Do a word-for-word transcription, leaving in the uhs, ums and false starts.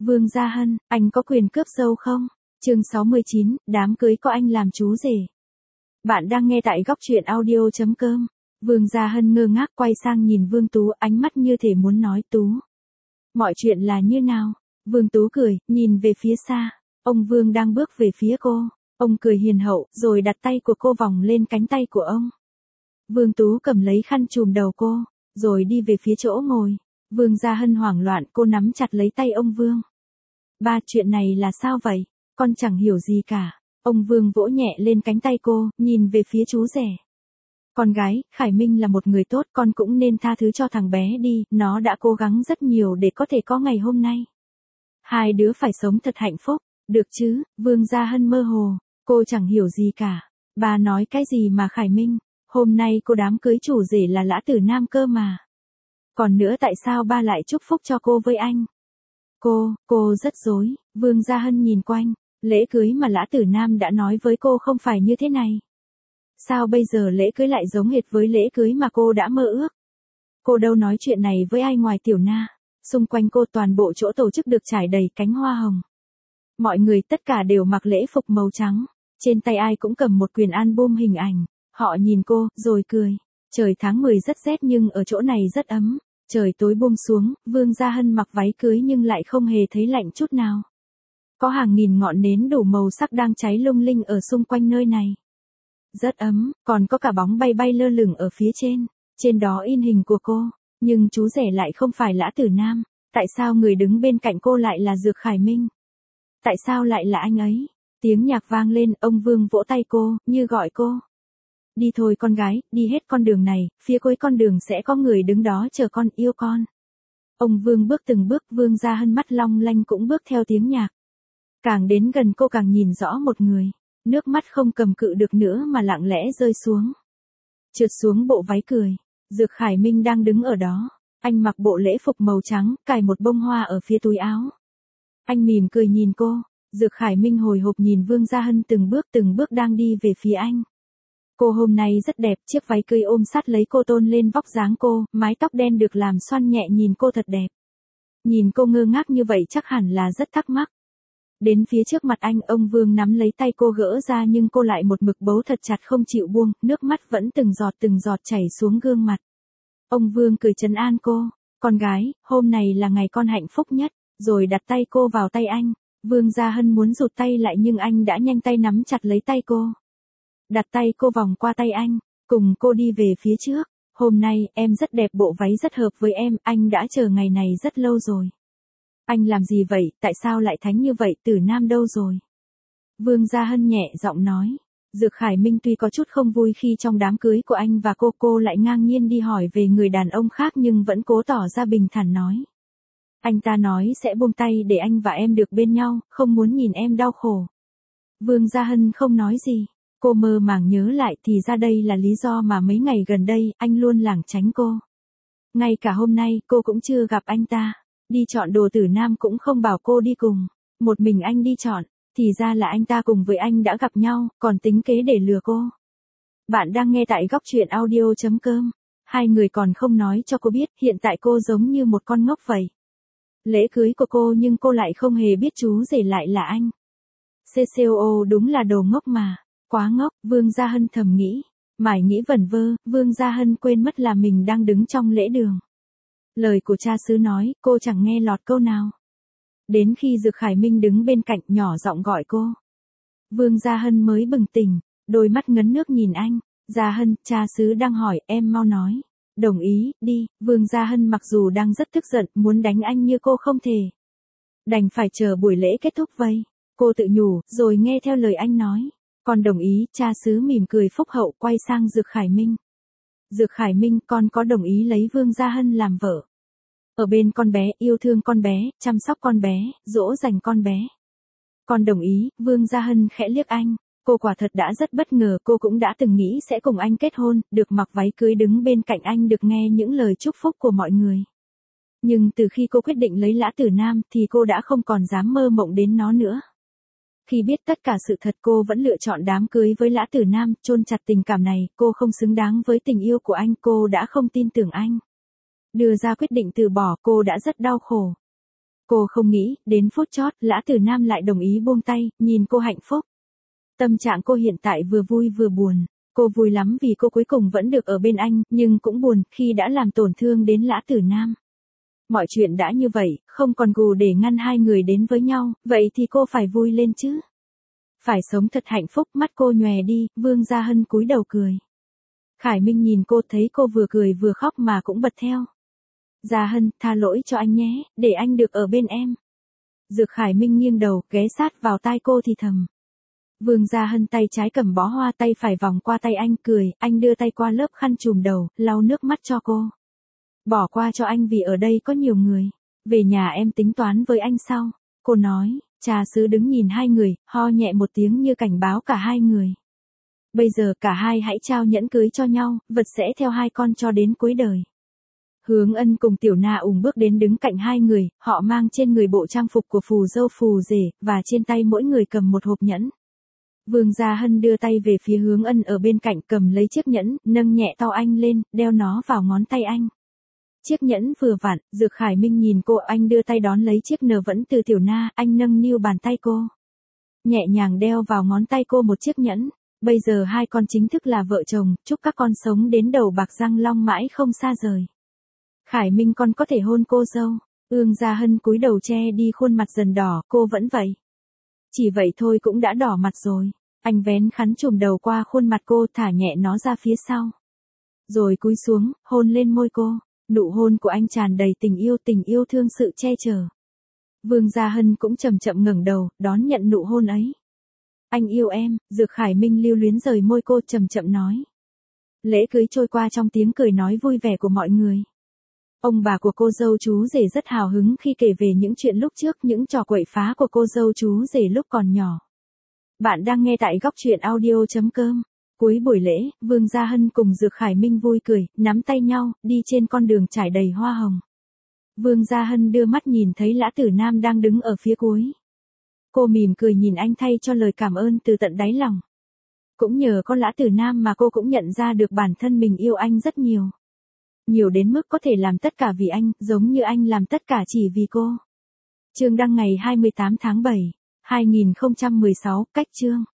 Vương Gia Hân, anh có quyền cướp dâu không? Chương sáu mươi chín, đám cưới có anh làm chú rể. Bạn đang nghe tại góc truyện audio chấm com. Vương Gia Hân ngơ ngác quay sang nhìn Vương Tú, ánh mắt như thể muốn nói Tú. Mọi chuyện là như nào? Vương Tú cười, nhìn về phía xa. Ông Vương đang bước về phía cô. Ông cười hiền hậu, rồi đặt tay của cô vòng lên cánh tay của ông. Vương Tú cầm lấy khăn trùm đầu cô, rồi đi về phía chỗ ngồi. Vương Gia Hân hoảng loạn, cô nắm chặt lấy tay ông Vương. Ba, chuyện này là sao vậy? Con chẳng hiểu gì cả. Ông Vương vỗ nhẹ lên cánh tay cô, nhìn về phía chú rể. Con gái, Khải Minh là một người tốt, con cũng nên tha thứ cho thằng bé đi, nó đã cố gắng rất nhiều để có thể có ngày hôm nay. Hai đứa phải sống thật hạnh phúc, được chứ? Vương Gia Hân mơ hồ, cô chẳng hiểu gì cả. Bà nói cái gì mà Khải Minh? Hôm nay cô đám cưới chủ rể là Lã Tử Nam cơ mà. Còn nữa tại sao ba lại chúc phúc cho cô với anh? Cô, cô rất rối. Vương Gia Hân nhìn quanh, lễ cưới mà Lã Tử Nam đã nói với cô không phải như thế này. Sao bây giờ lễ cưới lại giống hệt với lễ cưới mà cô đã mơ ước? Cô đâu nói chuyện này với ai ngoài Tiểu Na. Xung quanh cô toàn bộ chỗ tổ chức được trải đầy cánh hoa hồng. Mọi người tất cả đều mặc lễ phục màu trắng. Trên tay ai cũng cầm một quyển album hình ảnh. Họ nhìn cô, rồi cười. Trời tháng mười rất rét nhưng ở chỗ này rất ấm. Trời tối buông xuống, Vương Gia Hân mặc váy cưới nhưng lại không hề thấy lạnh chút nào. Có hàng nghìn ngọn nến đủ màu sắc đang cháy lung linh ở xung quanh nơi này. Rất ấm, còn có cả bóng bay bay lơ lửng ở phía trên. Trên đó in hình của cô. Nhưng chú rể lại không phải Lã Tử Nam. Tại sao người đứng bên cạnh cô lại là Dược Khải Minh? Tại sao lại là anh ấy? Tiếng nhạc vang lên, ông Vương vỗ tay cô, như gọi cô. Đi thôi con gái, đi hết con đường này, phía cuối con đường sẽ có người đứng đó chờ con, yêu con. Ông Vương bước từng bước, Vương Gia Hân mắt long lanh cũng bước theo tiếng nhạc. Càng đến gần cô càng nhìn rõ một người. Nước mắt không cầm cự được nữa mà lặng lẽ rơi xuống. Trượt xuống bộ váy cười. Dược Khải Minh đang đứng ở đó. Anh mặc bộ lễ phục màu trắng, cài một bông hoa ở phía túi áo. Anh mỉm cười nhìn cô. Dược Khải Minh hồi hộp nhìn Vương Gia Hân từng bước từng bước đang đi về phía anh. Cô hôm nay rất đẹp, chiếc váy cưới ôm sát lấy cô tôn lên vóc dáng cô, mái tóc đen được làm xoăn nhẹ nhìn cô thật đẹp. Nhìn cô ngơ ngác như vậy chắc hẳn là rất thắc mắc. Đến phía trước mặt anh, ông Vương nắm lấy tay cô gỡ ra nhưng cô lại một mực bấu thật chặt không chịu buông, nước mắt vẫn từng giọt từng giọt chảy xuống gương mặt. Ông Vương cười trấn an cô, con gái, hôm này là ngày con hạnh phúc nhất, rồi đặt tay cô vào tay anh. Vương Gia Hân muốn rụt tay lại nhưng anh đã nhanh tay nắm chặt lấy tay cô. Đặt tay cô vòng qua tay anh, cùng cô đi về phía trước. Hôm nay, em rất đẹp, bộ váy rất hợp với em, anh đã chờ ngày này rất lâu rồi. Anh làm gì vậy, tại sao lại thánh như vậy, Tử Nam đâu rồi? Vương Gia Hân nhẹ giọng nói. Dược Khải Minh tuy có chút không vui khi trong đám cưới của anh và cô cô lại ngang nhiên đi hỏi về người đàn ông khác nhưng vẫn cố tỏ ra bình thản nói. Anh ta nói sẽ buông tay để anh và em được bên nhau, không muốn nhìn em đau khổ. Vương Gia Hân không nói gì. Cô mơ màng nhớ lại thì ra đây là lý do mà mấy ngày gần đây anh luôn lảng tránh cô. Ngay cả hôm nay cô cũng chưa gặp anh ta. Đi chọn đồ Tử Nam cũng không bảo cô đi cùng. Một mình anh đi chọn. Thì ra là anh ta cùng với anh đã gặp nhau, còn tính kế để lừa cô. Bạn đang nghe tại góc truyện audio chấm com. Hai người còn không nói cho cô biết hiện tại cô giống như một con ngốc vậy. Lễ cưới của cô nhưng cô lại không hề biết chú rể lại là anh. xê xê ô ô đúng là đồ ngốc mà. Quá ngốc, Vương Gia Hân thầm nghĩ. Mải nghĩ vẩn vơ, Vương Gia Hân quên mất là mình đang đứng trong lễ đường. Lời của cha xứ nói, cô chẳng nghe lọt câu nào. Đến khi Dược Khải Minh đứng bên cạnh nhỏ giọng gọi cô. Vương Gia Hân mới bừng tỉnh, đôi mắt ngấn nước nhìn anh. Gia Hân, cha xứ đang hỏi, em mau nói. Đồng ý, đi. Vương Gia Hân mặc dù đang rất tức giận, muốn đánh anh như cô không thể. Đành phải chờ buổi lễ kết thúc vây. Cô tự nhủ, rồi nghe theo lời anh nói. Con đồng ý, cha xứ mỉm cười phúc hậu quay sang Dược Khải Minh. Dược Khải Minh, con có đồng ý lấy Vương Gia Hân làm vợ? Ở bên con bé, yêu thương con bé, chăm sóc con bé, dỗ dành con bé. Con đồng ý, Vương Gia Hân khẽ liếc anh. Cô quả thật đã rất bất ngờ, cô cũng đã từng nghĩ sẽ cùng anh kết hôn, được mặc váy cưới đứng bên cạnh anh, được nghe những lời chúc phúc của mọi người. Nhưng từ khi cô quyết định lấy Lã Tử Nam thì cô đã không còn dám mơ mộng đến nó nữa. Khi biết tất cả sự thật cô vẫn lựa chọn đám cưới với Lã Tử Nam, chôn chặt tình cảm này, cô không xứng đáng với tình yêu của anh, cô đã không tin tưởng anh. Đưa ra quyết định từ bỏ, cô đã rất đau khổ. Cô không nghĩ, đến phút chót, Lã Tử Nam lại đồng ý buông tay, nhìn cô hạnh phúc. Tâm trạng cô hiện tại vừa vui vừa buồn. Cô vui lắm vì cô cuối cùng vẫn được ở bên anh, nhưng cũng buồn khi đã làm tổn thương đến Lã Tử Nam. Mọi chuyện đã như vậy, không còn gù để ngăn hai người đến với nhau, vậy thì cô phải vui lên chứ. Phải sống thật hạnh phúc, mắt cô nhòe đi, Vương Gia Hân cúi đầu cười. Khải Minh nhìn cô thấy cô vừa cười vừa khóc mà cũng bật theo. Gia Hân, tha lỗi cho anh nhé, để anh được ở bên em. Dược Khải Minh nghiêng đầu, ghé sát vào tai cô thì thầm. Vương Gia Hân tay trái cầm bó hoa, tay phải vòng qua tay anh, cười, anh đưa tay qua lớp khăn trùm đầu, lau nước mắt cho cô. Bỏ qua cho anh vì ở đây có nhiều người. Về nhà em tính toán với anh sau. Cô nói, trà sứ đứng nhìn hai người, ho nhẹ một tiếng như cảnh báo cả hai người. Bây giờ cả hai hãy trao nhẫn cưới cho nhau, vật sẽ theo hai con cho đến cuối đời. Hướng Ân cùng Tiểu Na ủng bước đến đứng cạnh hai người, họ mang trên người bộ trang phục của phù dâu phù rể, và trên tay mỗi người cầm một hộp nhẫn. Vương Gia Hân đưa tay về phía Hướng Ân ở bên cạnh cầm lấy chiếc nhẫn, nâng nhẹ to anh lên, đeo nó vào ngón tay anh. Chiếc nhẫn vừa vặn, Dược Khải Minh nhìn cô, anh đưa tay đón lấy chiếc nờ vẫn từ Tiểu Na, anh nâng niu bàn tay cô. Nhẹ nhàng đeo vào ngón tay cô một chiếc nhẫn. Bây giờ hai con chính thức là vợ chồng, chúc các con sống đến đầu bạc răng long mãi không xa rời. Khải Minh, con có thể hôn cô dâu. Ương Gia Hân cúi đầu che đi khuôn mặt dần đỏ, cô vẫn vậy. Chỉ vậy thôi cũng đã đỏ mặt rồi. Anh vén khăn trùm đầu qua khuôn mặt cô, thả nhẹ nó ra phía sau. Rồi cúi xuống, hôn lên môi cô. Nụ hôn của anh tràn đầy tình yêu, tình yêu thương, sự che chở. Vương Gia Hân cũng chậm chậm ngẩng đầu, đón nhận nụ hôn ấy. Anh yêu em, Dược Khải Minh lưu luyến rời môi cô, chậm chậm nói. Lễ cưới trôi qua trong tiếng cười nói vui vẻ của mọi người. Ông bà của cô dâu chú rể rất hào hứng khi kể về những chuyện lúc trước, những trò quậy phá của cô dâu chú rể lúc còn nhỏ. Bạn đang nghe tại góc truyện audio chấm com. Cuối buổi lễ, Vương Gia Hân cùng Dược Khải Minh vui cười, nắm tay nhau, đi trên con đường trải đầy hoa hồng. Vương Gia Hân đưa mắt nhìn thấy Lã Tử Nam đang đứng ở phía cuối. Cô mỉm cười nhìn anh thay cho lời cảm ơn từ tận đáy lòng. Cũng nhờ có Lã Tử Nam mà cô cũng nhận ra được bản thân mình yêu anh rất nhiều. Nhiều đến mức có thể làm tất cả vì anh, giống như anh làm tất cả chỉ vì cô. Chương đăng ngày hai mươi tám tháng bảy, hai nghìn không trăm mười sáu, cách chương.